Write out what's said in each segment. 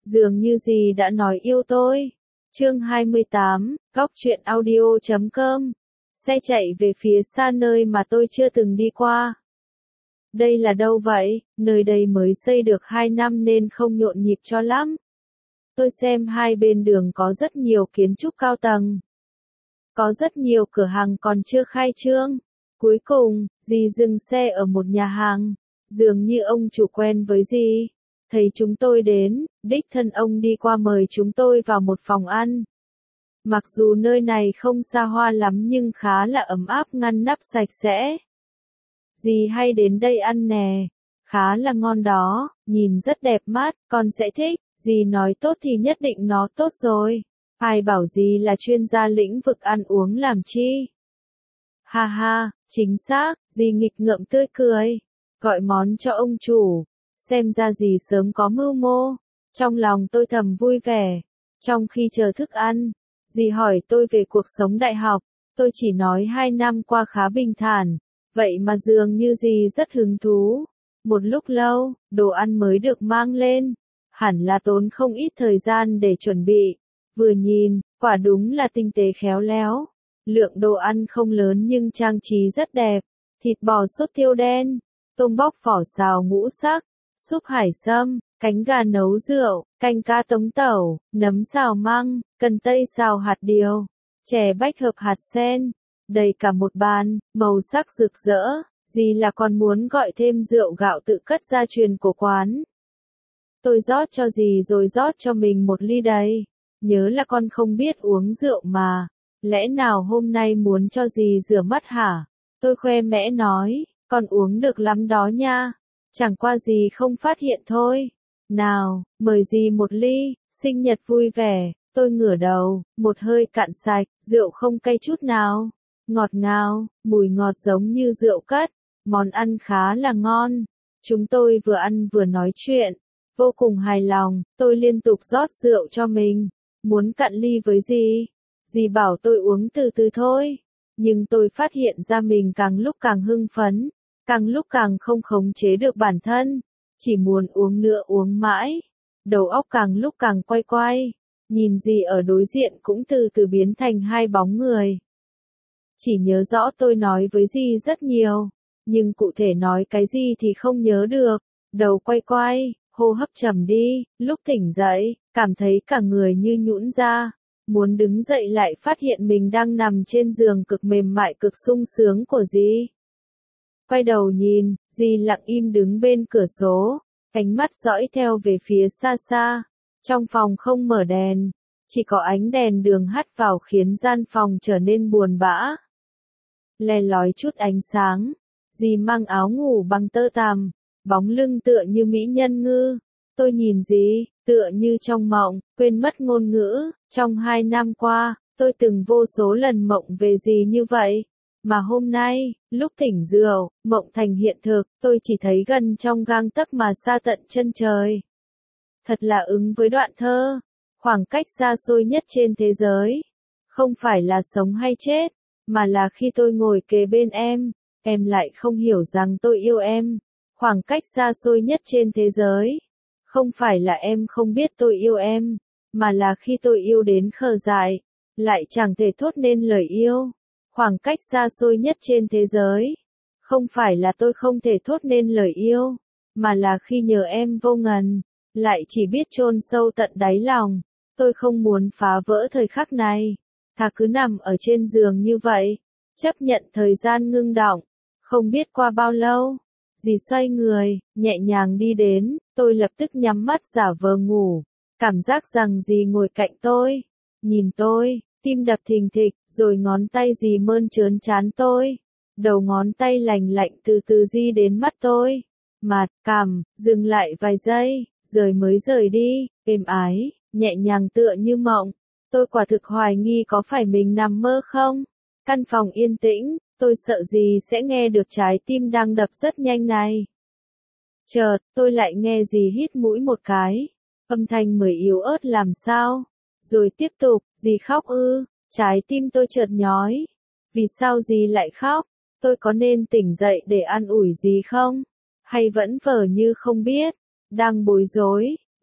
Dường như dì đã nói yêu tôi. Chương 28, Góc truyện audio.com. Xe chạy về phía xa nơi mà tôi chưa từng đi qua. Đây là đâu vậy? Nơi đây mới xây được 2 năm nên không nhộn nhịp cho lắm. Tôi xem hai bên đường có rất nhiều kiến trúc cao tầng. Có rất nhiều cửa hàng còn chưa khai trương. Cuối cùng, dì dừng xe ở một nhà hàng. Dường như ông chủ quen với dì. Thấy chúng tôi đến, đích thân ông đi qua mời chúng tôi vào một phòng ăn. Mặc dù nơi này không xa hoa lắm nhưng khá là ấm áp ngăn nắp sạch sẽ. Dì hay đến đây ăn nè. Khá là ngon đó, nhìn rất đẹp mắt, con sẽ thích. Dì nói tốt thì nhất định nó tốt rồi. Ai bảo dì là chuyên gia lĩnh vực ăn uống làm chi? Ha ha, chính xác, dì nghịch ngợm tươi cười. Gọi món cho ông chủ. Xem ra dì sớm có mưu mô. Trong lòng tôi thầm vui vẻ. Trong khi chờ thức ăn, dì hỏi tôi về cuộc sống đại học. Tôi chỉ nói 2 năm qua khá bình thản. Vậy mà dường như dì rất hứng thú. Một lúc lâu, đồ ăn mới được mang lên. Hẳn là tốn không ít thời gian để chuẩn bị. Vừa nhìn, quả đúng là tinh tế khéo léo. Lượng đồ ăn không lớn nhưng trang trí rất đẹp. Thịt bò sốt tiêu đen, tôm bóc vỏ xào ngũ sắc, súp hải sâm, cánh gà nấu rượu, canh cá tống tẩu, nấm xào măng, cần tây xào hạt điều, chè bách hợp hạt sen. Đầy cả một bàn, màu sắc rực rỡ. Dì là còn muốn gọi thêm rượu gạo tự cất gia truyền của quán. Tôi rót cho dì rồi rót cho mình một ly đầy. Nhớ là con không biết uống rượu mà. Lẽ nào hôm nay muốn cho dì rửa mắt hả? Tôi khoe mẽ nói, con uống được lắm đó nha. Chẳng qua dì không phát hiện thôi. Nào, mời dì một ly, sinh nhật vui vẻ. Tôi ngửa đầu, một hơi cạn sạch, rượu không cay chút nào. Ngọt ngào, mùi ngọt giống như rượu cất. Món ăn khá là ngon. Chúng tôi vừa ăn vừa nói chuyện. Vô cùng hài lòng, tôi liên tục rót rượu cho mình. Muốn cạn ly với dì. Dì bảo tôi uống từ từ thôi. Nhưng tôi phát hiện ra mình càng lúc càng hưng phấn. Càng lúc càng không khống chế được bản thân. Chỉ muốn uống nữa uống mãi. Đầu óc càng lúc càng quay quay. Nhìn dì ở đối diện cũng từ từ biến thành hai bóng người. Chỉ nhớ rõ tôi nói với dì rất nhiều. Nhưng cụ thể nói cái gì thì không nhớ được. Đầu quay quay, hô hấp trầm đi. Lúc tỉnh dậy, cảm thấy cả người như nhũn ra. Muốn đứng dậy lại phát hiện mình đang nằm trên giường cực mềm mại cực sung sướng của dì. Quay đầu nhìn, dì lặng im đứng bên cửa sổ. Ánh mắt dõi theo về phía xa xa. Trong phòng không mở đèn. Chỉ có ánh đèn đường hắt vào khiến gian phòng trở nên buồn bã. Le lói chút ánh sáng. Dì mang áo ngủ bằng tơ tằm. Bóng lưng tựa như mỹ nhân ngư. Tôi nhìn dì, tựa như trong mộng, quên mất ngôn ngữ. Trong 2 năm qua, tôi từng vô số lần mộng về dì như vậy. Mà hôm nay, lúc tỉnh rượu, mộng thành hiện thực, tôi chỉ thấy gần trong gang tấc mà xa tận chân trời. Thật là ứng với đoạn thơ. Khoảng cách xa xôi nhất trên thế giới. Không phải là sống hay chết, mà là khi tôi ngồi kề bên em lại không hiểu rằng tôi yêu em. Khoảng cách xa xôi nhất trên thế giới. Không phải là em không biết tôi yêu em, mà là khi tôi yêu đến khờ dại, lại chẳng thể thốt nên lời yêu. Khoảng cách xa xôi nhất trên thế giới. Không phải là tôi không thể thốt nên lời yêu, mà là khi nhờ em vô ngần, lại chỉ biết chôn sâu tận đáy lòng. Tôi không muốn phá vỡ thời khắc này. Thà cứ nằm ở trên giường như vậy, chấp nhận thời gian ngưng đọng. Không biết qua bao lâu, dì xoay người, nhẹ nhàng đi đến, tôi lập tức nhắm mắt giả vờ ngủ. Cảm giác rằng dì ngồi cạnh tôi, nhìn tôi, tim đập thình thịch, rồi ngón tay dì mơn trớn trán tôi. Đầu ngón tay lành lạnh từ từ di đến mắt tôi. Mặt, cằm, dừng lại vài giây, rồi mới rời đi, êm ái, nhẹ nhàng tựa như mộng. Tôi quả thực hoài nghi có phải mình nằm mơ không? Căn phòng yên tĩnh, tôi sợ dì sẽ nghe được trái tim đang đập rất nhanh này. Chợt, tôi lại nghe dì hít mũi một cái. Âm thanh mới yếu ớt làm sao? Rồi tiếp tục, dì khóc ư? Trái tim tôi chợt nhói. Vì sao dì lại khóc? Tôi có nên tỉnh dậy để an ủi dì không? Hay vẫn vờ như không biết? Đang bối rối,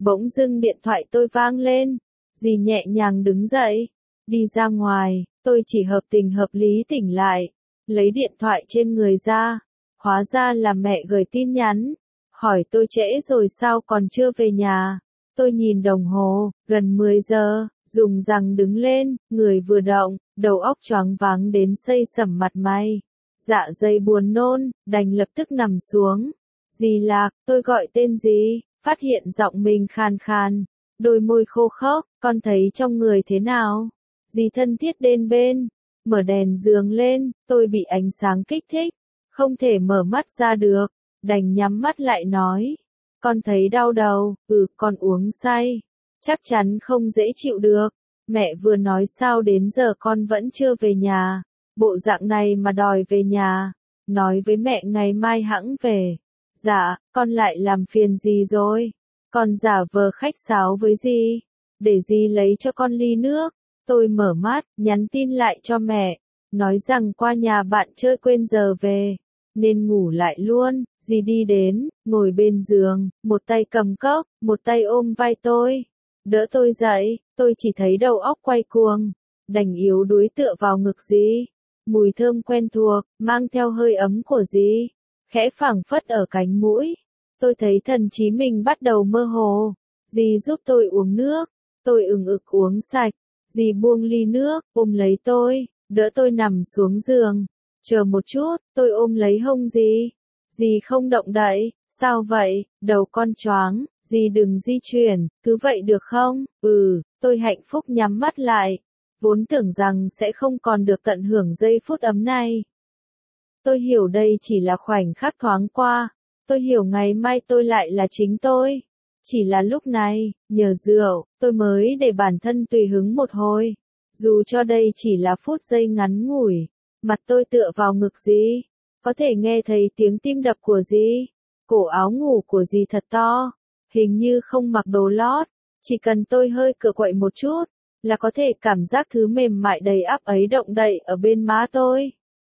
Bỗng dưng điện thoại tôi vang lên. Dì nhẹ nhàng đứng dậy, đi ra ngoài, tôi chỉ hợp tình hợp lý tỉnh lại, lấy điện thoại trên người ra, hóa ra là mẹ gửi tin nhắn, hỏi tôi trễ rồi sao còn chưa về nhà. Tôi nhìn đồng hồ, gần 10 giờ, dùng rằng đứng lên, người vừa động, đầu óc choáng váng đến xây sẩm mặt mày. Dạ dày buồn nôn, đành lập tức nằm xuống. Dì Lạc, tôi gọi tên dì, phát hiện giọng mình khàn khàn, đôi môi khô khốc, con thấy trong người thế nào? Dì thân thiết đến bên, mở đèn giường lên, tôi bị ánh sáng kích thích, không thể mở mắt ra được, đành nhắm mắt lại nói. Con thấy đau đầu, con uống say, chắc chắn không dễ chịu được. Mẹ vừa nói sao đến giờ con vẫn chưa về nhà, bộ dạng này mà đòi về nhà, nói với mẹ ngày mai hẵng về. Dạ, con lại làm phiền dì rồi. Con giả vờ khách sáo với dì, để dì lấy cho con ly nước. Tôi mở mắt, nhắn tin lại cho mẹ, nói rằng qua nhà bạn chơi quên giờ về, nên ngủ lại luôn. Dì đi đến, ngồi bên giường, một tay cầm cốc, một tay ôm vai tôi, đỡ tôi dậy. Tôi chỉ thấy đầu óc quay cuồng, đành yếu đuối tựa vào ngực dì. Mùi thơm quen thuộc, mang theo hơi ấm của dì, khẽ phảng phất ở cánh mũi. Tôi thấy thần trí mình bắt đầu mơ hồ. Dì giúp tôi uống nước, tôi ừng ực uống sạch. Dì buông ly nước, ôm lấy tôi, đỡ tôi nằm xuống giường. Chờ một chút, tôi ôm lấy hông dì. Dì không động đậy. Sao vậy, đầu con choáng, dì đừng di chuyển, cứ vậy được không? Tôi hạnh phúc nhắm mắt lại, vốn tưởng rằng sẽ không còn được tận hưởng giây phút ấm này. Tôi hiểu đây chỉ là khoảnh khắc thoáng qua, tôi hiểu ngày mai tôi lại là chính tôi. Chỉ là lúc này, nhờ rượu, tôi mới để bản thân tùy hứng một hồi. Dù cho đây chỉ là phút giây ngắn ngủi, mặt tôi tựa vào ngực dì, có thể nghe thấy tiếng tim đập của dì. Cổ áo ngủ của dì thật to, hình như không mặc đồ lót, chỉ cần tôi hơi cựa quậy một chút, là có thể cảm giác thứ mềm mại đầy ắp ấy động đậy ở bên má tôi.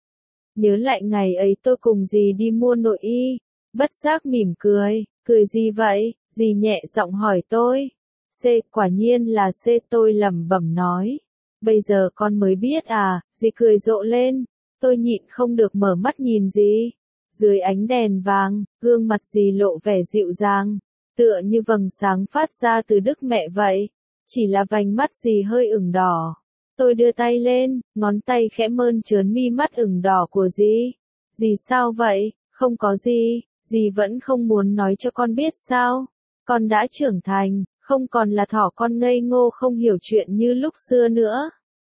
Nhớ lại ngày ấy tôi cùng dì đi mua nội y, bất giác mỉm cười, cười gì vậy? Dì nhẹ giọng hỏi tôi. C, quả nhiên là C, tôi lẩm bẩm nói. Bây giờ con mới biết à? Dì cười rộ lên, tôi nhịn không được mở mắt nhìn dì. Dưới ánh đèn vàng, gương mặt dì lộ vẻ dịu dàng, tựa như vầng sáng phát ra từ Đức Mẹ vậy. Chỉ là vành mắt dì hơi ửng đỏ. Tôi đưa tay lên, ngón tay khẽ mơn trớn mi mắt ửng đỏ của dì. Dì sao vậy? Không có gì, dì vẫn không muốn nói cho con biết sao? Con đã trưởng thành, không còn là thỏ con ngây ngô không hiểu chuyện như lúc xưa nữa.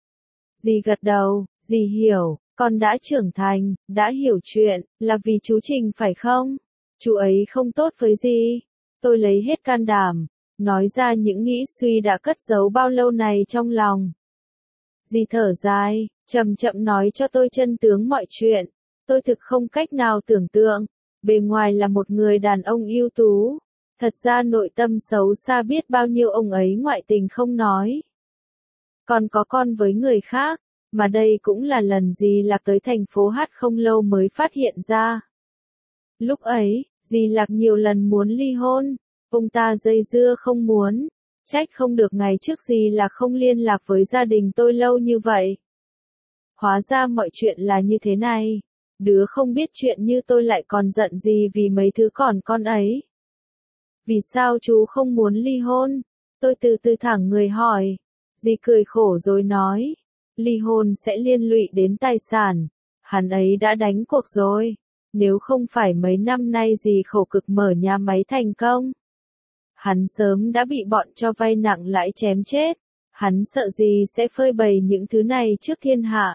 Dì gật đầu, dì hiểu, con đã trưởng thành, đã hiểu chuyện, là vì chú Trình phải không? Chú ấy không tốt với dì. Tôi lấy hết can đảm, nói ra những nghĩ suy đã cất giấu bao lâu này trong lòng. Dì thở dài, chậm chậm nói cho tôi chân tướng mọi chuyện. Tôi thực không cách nào tưởng tượng, bề ngoài là một người đàn ông ưu tú, thật ra nội tâm xấu xa biết bao nhiêu. Ông ấy ngoại tình không nói, còn có con với người khác, mà đây cũng là lần dì Lạc tới thành phố Hát không lâu mới phát hiện ra. Lúc ấy, dì Lạc nhiều lần muốn ly hôn, ông ta dây dưa không muốn, trách không được ngày trước dì Lạc không liên lạc với gia đình tôi lâu như vậy. Hóa ra mọi chuyện là như thế này, đứa không biết chuyện như tôi lại còn giận dì vì mấy thứ còn con ấy. Vì sao chú không muốn ly hôn? Tôi từ từ thẳng người hỏi. Dì cười khổ rồi nói, ly hôn sẽ liên lụy đến tài sản, hắn ấy đã đánh cuộc rồi, nếu không phải mấy năm nay dì khổ cực mở nhà máy thành công, hắn sớm đã bị bọn cho vay nặng lãi chém chết. Hắn sợ dì sẽ phơi bày những thứ này trước thiên hạ,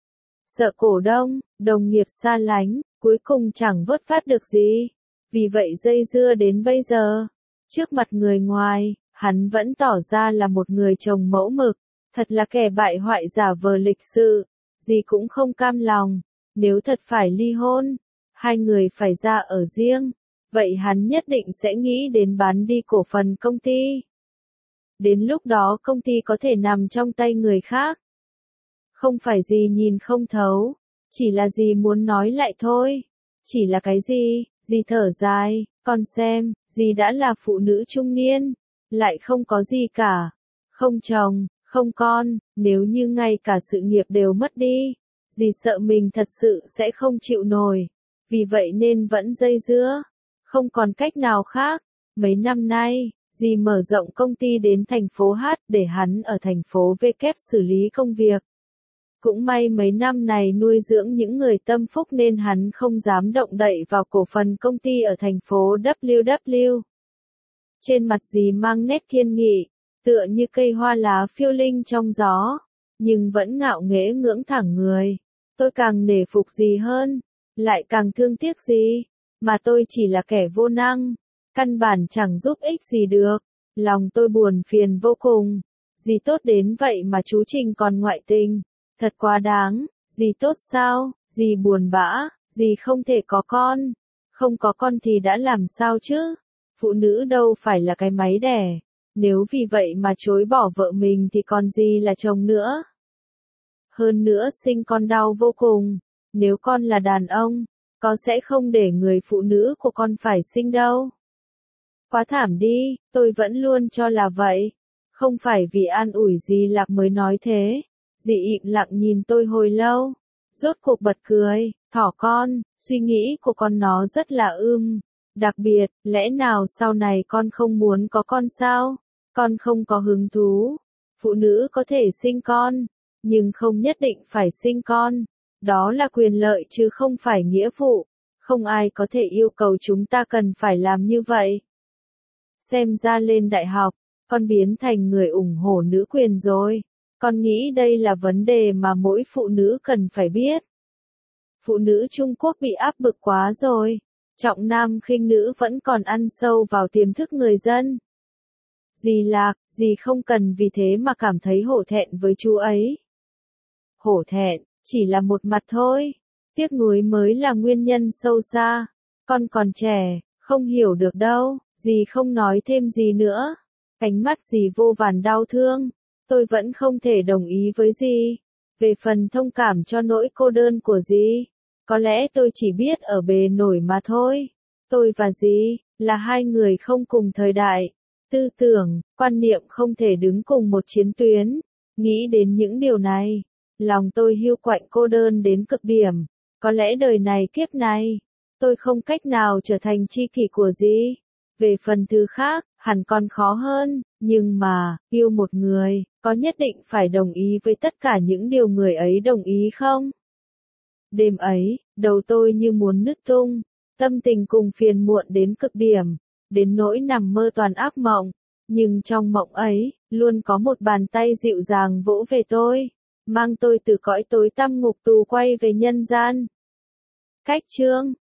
sợ cổ đông, đồng nghiệp xa lánh, cuối cùng chẳng vớt vát được gì. Vì vậy dây dưa đến bây giờ. Trước mặt người ngoài, hắn vẫn tỏ ra là một người chồng mẫu mực, thật là kẻ bại hoại giả vờ lịch sự. Dì cũng không cam lòng, nếu thật phải ly hôn, hai người phải ra ở riêng, vậy hắn nhất định sẽ nghĩ đến bán đi cổ phần công ty. Đến lúc đó công ty có thể nằm trong tay người khác. Không phải dì nhìn không thấu, chỉ là dì muốn nói lại thôi. Chỉ là cái gì? Dì thở dài, con xem, dì đã là phụ nữ trung niên, lại không có gì cả. Không chồng, không con, nếu như ngay cả sự nghiệp đều mất đi, dì sợ mình thật sự sẽ không chịu nổi. Vì vậy nên vẫn dây dưa, không còn cách nào khác. Mấy năm nay, dì mở rộng công ty đến thành phố H để hắn ở thành phố V kép xử lý công việc. Cũng may mấy năm này nuôi dưỡng những người tâm phúc nên hắn không dám động đậy vào cổ phần công ty ở thành phố WW. Trên mặt dì mang nét kiên nghị, tựa như cây hoa lá phiêu linh trong gió, nhưng vẫn ngạo nghễ ngưỡng thẳng người. Tôi càng nể phục dì hơn, lại càng thương tiếc dì, mà tôi chỉ là kẻ vô năng, căn bản chẳng giúp ích gì được. Lòng tôi buồn phiền vô cùng, dì tốt đến vậy mà chú Trình còn ngoại tình, thật quá đáng. Dì tốt sao, dì buồn bã, dì không thể có con, không có con thì đã làm sao chứ, phụ nữ đâu phải là cái máy đẻ, nếu vì vậy mà chối bỏ vợ mình thì còn gì là chồng nữa. Hơn nữa sinh con đau vô cùng, nếu con là đàn ông, có sẽ không để người phụ nữ của con phải sinh đâu. Quá thảm đi, tôi vẫn luôn cho là vậy. Không phải vì an ủi dì Lạc mới nói thế. Dì im lặng nhìn tôi hồi lâu, rốt cuộc bật cười, thỏ con, suy nghĩ của con nó rất là đặc biệt, lẽ nào sau này con không muốn có con sao? Con không có hứng thú. Phụ nữ có thể sinh con, nhưng không nhất định phải sinh con. Đó là quyền lợi chứ không phải nghĩa vụ. Không ai có thể yêu cầu chúng ta cần phải làm như vậy. Xem ra lên đại học, con biến thành người ủng hộ nữ quyền rồi. Con nghĩ đây là vấn đề mà mỗi phụ nữ cần phải biết. Phụ nữ Trung Quốc bị áp bức quá rồi. Trọng nam khinh nữ vẫn còn ăn sâu vào tiềm thức người dân. Dì Lạc, dì không cần vì thế mà cảm thấy hổ thẹn với chú ấy. Hổ thẹn, chỉ là một mặt thôi. Tiếc nuối mới là nguyên nhân sâu xa. Con còn trẻ, không hiểu được đâu. Dì không nói thêm gì nữa. Cánh mắt dì vô vàn đau thương. Tôi vẫn không thể đồng ý với dì. Về phần thông cảm cho nỗi cô đơn của dì, có lẽ tôi chỉ biết ở bề nổi mà thôi. Tôi và dì là hai người không cùng thời đại. Tư tưởng, quan niệm không thể đứng cùng một chiến tuyến. Nghĩ đến những điều này, lòng tôi hiu quạnh cô đơn đến cực điểm. Có lẽ đời này kiếp này, tôi không cách nào trở thành tri kỷ của dì. Về phần thứ khác, hẳn còn khó hơn, nhưng mà, yêu một người, có nhất định phải đồng ý với tất cả những điều người ấy đồng ý không? Đêm ấy, đầu tôi như muốn nứt tung, tâm tình cùng phiền muộn đến cực điểm, đến nỗi nằm mơ toàn ác mộng, nhưng trong mộng ấy, luôn có một bàn tay dịu dàng vỗ về tôi, mang tôi từ cõi tối tăm ngục tù quay về nhân gian. Cách chương